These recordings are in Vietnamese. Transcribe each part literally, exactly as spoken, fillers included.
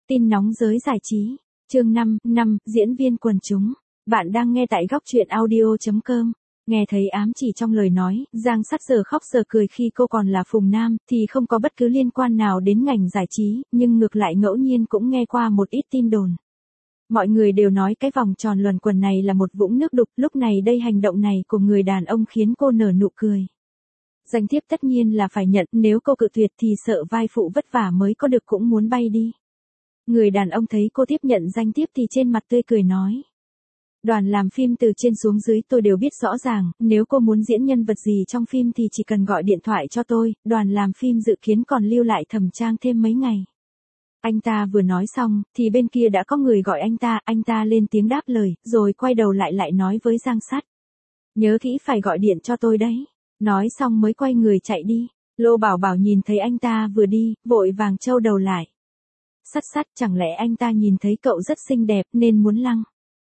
Tin nóng giới giải trí. Chương năm, năm, diễn viên quần chúng. Bạn đang nghe tại góc truyện audio chấm com. Nghe thấy ám chỉ trong lời nói, Giang Sắt giờ khóc giờ cười khi cô còn là phùng nam, thì không có bất cứ liên quan nào đến ngành giải trí, nhưng ngược lại ngẫu nhiên cũng nghe qua một ít tin đồn. Mọi người đều nói cái vòng tròn luẩn quẩn này là một vũng nước đục, lúc này đây hành động này của người đàn ông khiến cô nở nụ cười. Danh thiếp tất nhiên là phải nhận, nếu cô cự tuyệt thì sợ vai phụ vất vả mới có được cũng muốn bay đi. Người đàn ông thấy cô tiếp nhận danh thiếp thì trên mặt tươi cười nói. Đoàn làm phim từ trên xuống dưới tôi đều biết rõ ràng, nếu cô muốn diễn nhân vật gì trong phim thì chỉ cần gọi điện thoại cho tôi, đoàn làm phim dự kiến còn lưu lại Thẩm Trang thêm mấy ngày. Anh ta vừa nói xong, thì bên kia đã có người gọi anh ta, anh ta lên tiếng đáp lời, rồi quay đầu lại lại nói với Giang Sắt. Nhớ kỹ phải gọi điện cho tôi đấy. Nói xong mới quay người chạy đi. Lô Bảo Bảo nhìn thấy anh ta vừa đi, vội vàng trâu đầu lại. Sắt Sắt, chẳng lẽ anh ta nhìn thấy cậu rất xinh đẹp nên muốn lăng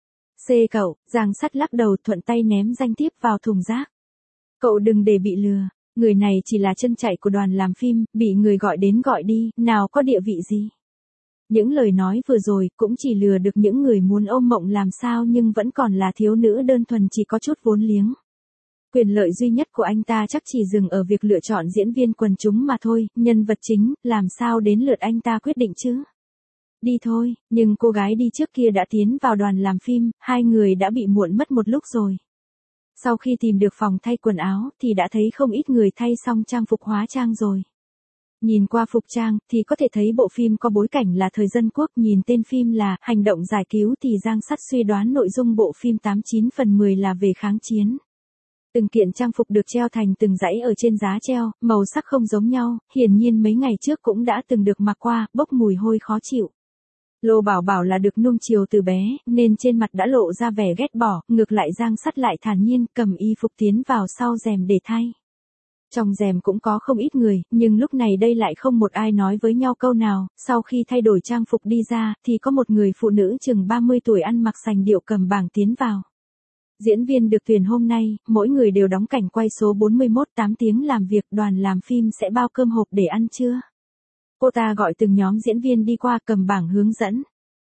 xê cậu? Giang Sắt lắc đầu thuận tay ném danh thiếp vào thùng rác. Cậu đừng để bị lừa, người này chỉ là chân chạy của đoàn làm phim, bị người gọi đến gọi đi, nào có địa vị gì. Những lời nói vừa rồi cũng chỉ lừa được những người muốn ôm mộng làm sao nhưng vẫn còn là thiếu nữ đơn thuần chỉ có chút vốn liếng. Quyền lợi duy nhất của anh ta chắc chỉ dừng ở việc lựa chọn diễn viên quần chúng mà thôi, nhân vật chính, làm sao đến lượt anh ta quyết định chứ. Đi thôi, nhưng cô gái đi trước kia đã tiến vào đoàn làm phim, hai người đã bị muộn mất một lúc rồi. Sau khi tìm được phòng thay quần áo thì đã thấy không ít người thay xong trang phục hóa trang rồi. Nhìn qua phục trang thì có thể thấy bộ phim có bối cảnh là thời dân quốc, nhìn tên phim là Hành động giải cứu thì Giang Sắt suy đoán nội dung bộ phim tám chín phần mười là về kháng chiến. Từng kiện trang phục được treo thành từng dãy ở trên giá treo, màu sắc không giống nhau, hiển nhiên mấy ngày trước cũng đã từng được mặc qua, bốc mùi hôi khó chịu. Lô Bảo Bảo là được nuông chiều từ bé, nên trên mặt đã lộ ra vẻ ghét bỏ, ngược lại Giang Sắt lại thản nhiên cầm y phục tiến vào sau rèm để thay. Trong rèm cũng có không ít người, nhưng lúc này đây lại không một ai nói với nhau câu nào, sau khi thay đổi trang phục đi ra, thì có một người phụ nữ chừng ba mươi tuổi ăn mặc sành điệu cầm bảng tiến vào. Diễn viên được tuyển hôm nay, mỗi người đều đóng cảnh quay số bốn mươi mốt, tám tiếng làm việc, đoàn làm phim sẽ bao cơm hộp để ăn trưa. Cô ta gọi từng nhóm diễn viên đi qua cầm bảng hướng dẫn.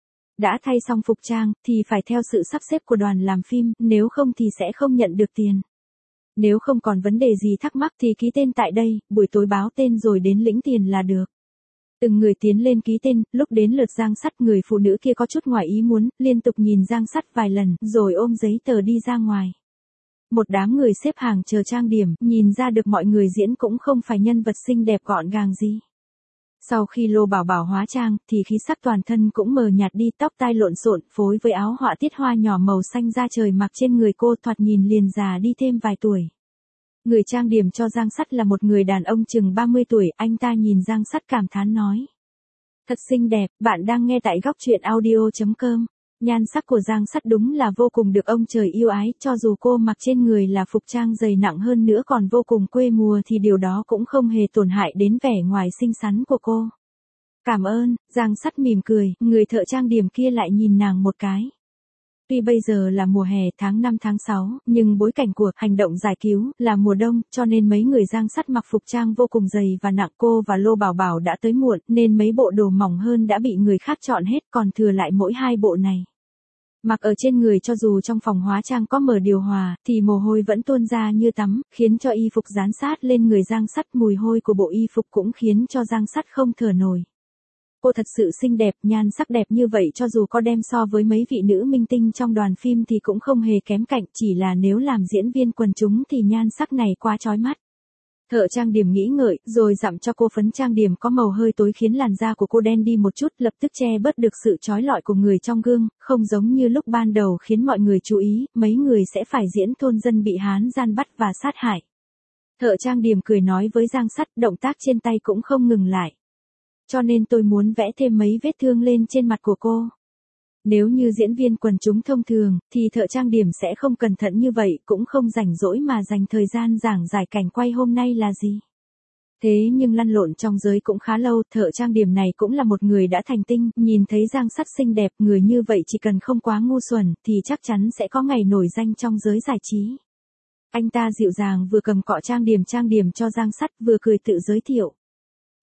Đã thay xong phục trang, thì phải theo sự sắp xếp của đoàn làm phim, nếu không thì sẽ không nhận được tiền. Nếu không còn vấn đề gì thắc mắc thì ký tên tại đây, buổi tối báo tên rồi đến lĩnh tiền là được. Từng người tiến lên ký tên, lúc đến lượt Giang Sắt, người phụ nữ kia có chút ngoài ý muốn, liên tục nhìn Giang Sắt vài lần, rồi ôm giấy tờ đi ra ngoài. Một đám người xếp hàng chờ trang điểm, nhìn ra được mọi người diễn cũng không phải nhân vật xinh đẹp gọn gàng gì. Sau khi Lô Bảo Bảo hóa trang, thì khí sắc toàn thân cũng mờ nhạt đi, tóc tai lộn xộn, phối với áo họa tiết hoa nhỏ màu xanh da trời mặc trên người cô, thoạt nhìn liền già đi thêm vài tuổi. Người trang điểm cho Giang Sắt là một người đàn ông chừng ba mươi tuổi, anh ta nhìn Giang Sắt cảm thán nói. Thật xinh đẹp, bạn đang nghe tại góc truyện audio chấm com. Nhan sắc của Giang Sắt đúng là vô cùng được ông trời yêu ái, cho dù cô mặc trên người là phục trang dày nặng hơn nữa còn vô cùng quê mùa thì điều đó cũng không hề tổn hại đến vẻ ngoài xinh xắn của cô. Cảm ơn, Giang Sắt mỉm cười, người thợ trang điểm kia lại nhìn nàng một cái. Tuy bây giờ là mùa hè tháng năm tháng sáu, nhưng bối cảnh của Hành động giải cứu là mùa đông, cho nên mấy người Giang Sắt mặc phục trang vô cùng dày và nặng. Cô và Lô Bảo Bảo đã tới muộn, nên mấy bộ đồ mỏng hơn đã bị người khác chọn hết, còn thừa lại mỗi hai bộ này. Mặc ở trên người cho dù trong phòng hóa trang có mở điều hòa, thì mồ hôi vẫn tuôn ra như tắm, khiến cho y phục dán sát lên người Giang Sắt, mùi hôi của bộ y phục cũng khiến cho Giang Sắt không thở nổi. Cô thật sự xinh đẹp, nhan sắc đẹp như vậy cho dù có đem so với mấy vị nữ minh tinh trong đoàn phim thì cũng không hề kém cạnh, chỉ là nếu làm diễn viên quần chúng thì nhan sắc này quá chói mắt. Thợ trang điểm nghĩ ngợi, rồi dặm cho cô phấn trang điểm có màu hơi tối khiến làn da của cô đen đi một chút, lập tức che bớt được sự chói lọi của người trong gương, không giống như lúc ban đầu khiến mọi người chú ý, mấy người sẽ phải diễn thôn dân bị Hán gian bắt và sát hại. Thợ trang điểm cười nói với Giang Sắt, động tác trên tay cũng không ngừng lại. Cho nên tôi muốn vẽ thêm mấy vết thương lên trên mặt của cô. Nếu như diễn viên quần chúng thông thường, thì thợ trang điểm sẽ không cẩn thận như vậy, cũng không rảnh rỗi mà dành thời gian giảng giải cảnh quay hôm nay là gì. Thế nhưng lăn lộn trong giới cũng khá lâu, thợ trang điểm này cũng là một người đã thành tinh, nhìn thấy Giang Sắt xinh đẹp, người như vậy chỉ cần không quá ngu xuẩn, thì chắc chắn sẽ có ngày nổi danh trong giới giải trí. Anh ta dịu dàng vừa cầm cọ trang điểm trang điểm cho Giang Sắt, vừa cười tự giới thiệu.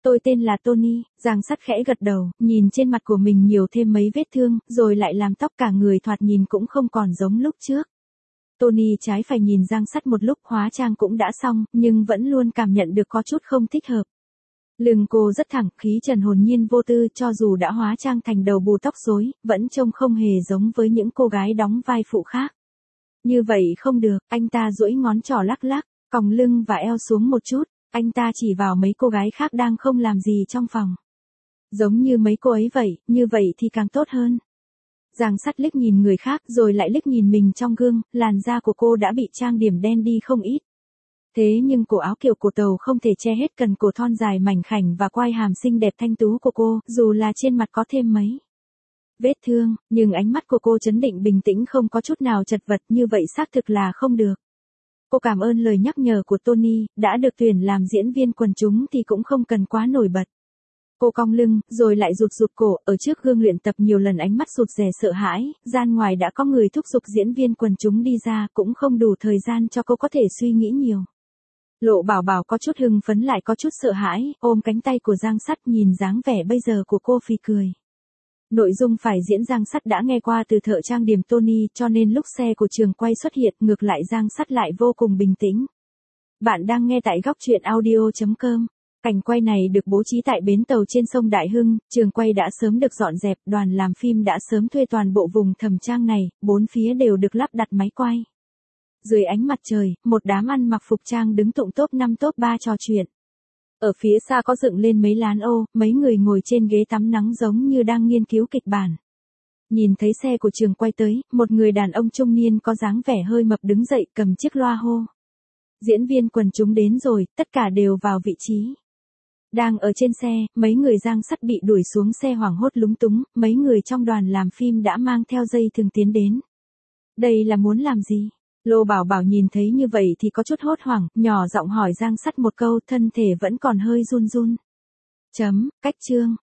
Tôi tên là Tony, Giang Sắt khẽ gật đầu, nhìn trên mặt của mình nhiều thêm mấy vết thương, rồi lại làm tóc cả người thoạt nhìn cũng không còn giống lúc trước. Tony trái phải nhìn Giang Sắt một lúc, hóa trang cũng đã xong, nhưng vẫn luôn cảm nhận được có chút không thích hợp. Lưng cô rất thẳng, khí trần hồn nhiên vô tư, cho dù đã hóa trang thành đầu bù tóc rối, vẫn trông không hề giống với những cô gái đóng vai phụ khác. Như vậy không được, anh ta duỗi ngón trỏ lắc lắc, còng lưng và eo xuống một chút, anh ta chỉ vào mấy cô gái khác đang không làm gì trong phòng. Giống như mấy cô ấy vậy, như vậy thì càng tốt hơn. Giang Sắt liếc nhìn người khác rồi lại liếc nhìn mình trong gương, làn da của cô đã bị trang điểm đen đi không ít. Thế nhưng cổ áo kiểu cổ tàu không thể che hết cần cổ thon dài mảnh khảnh và quai hàm xinh đẹp thanh tú của cô, dù là trên mặt có thêm mấy vết thương, nhưng ánh mắt của cô trấn định bình tĩnh, không có chút nào chật vật, như vậy xác thực là không được. Cô cảm ơn lời nhắc nhở của Tony, đã được tuyển làm diễn viên quần chúng thì cũng không cần quá nổi bật. Cô cong lưng, rồi lại rụt rụt cổ, ở trước gương luyện tập nhiều lần, ánh mắt rụt rè sợ hãi, gian ngoài đã có người thúc giục diễn viên quần chúng đi ra, cũng không đủ thời gian cho cô có thể suy nghĩ nhiều. Lộ Bảo Bảo có chút hưng phấn lại có chút sợ hãi, ôm cánh tay của Giang Sắt, nhìn dáng vẻ bây giờ của cô phì cười. Nội dung phải diễn Giang Sắt đã nghe qua từ thợ trang điểm Tony, cho nên lúc xe của trường quay xuất hiện, ngược lại Giang Sắt lại vô cùng bình tĩnh. Bạn đang nghe tại góc truyện audio chấm com. Cảnh quay này được bố trí tại bến tàu trên sông Đại Hưng, trường quay đã sớm được dọn dẹp, đoàn làm phim đã sớm thuê toàn bộ vùng thẩm trang này, bốn phía đều được lắp đặt máy quay. Dưới ánh mặt trời, một đám ăn mặc phục trang đứng tụng top năm top ba trò chuyện. Ở phía xa có dựng lên mấy lán ô, mấy người ngồi trên ghế tắm nắng giống như đang nghiên cứu kịch bản. Nhìn thấy xe của trường quay tới, một người đàn ông trung niên có dáng vẻ hơi mập đứng dậy cầm chiếc loa hô. Diễn viên quần chúng đến rồi, tất cả đều vào vị trí. Đang ở trên xe, mấy người Giang Sắt bị đuổi xuống xe hoảng hốt lúng túng, mấy người trong đoàn làm phim đã mang theo dây thừng tiến đến. Đây là muốn làm gì? Lô Bảo Bảo nhìn thấy như vậy thì có chút hốt hoảng, nhỏ giọng hỏi Giang Sắt một câu, thân thể vẫn còn hơi run run. Chấm, cách chương.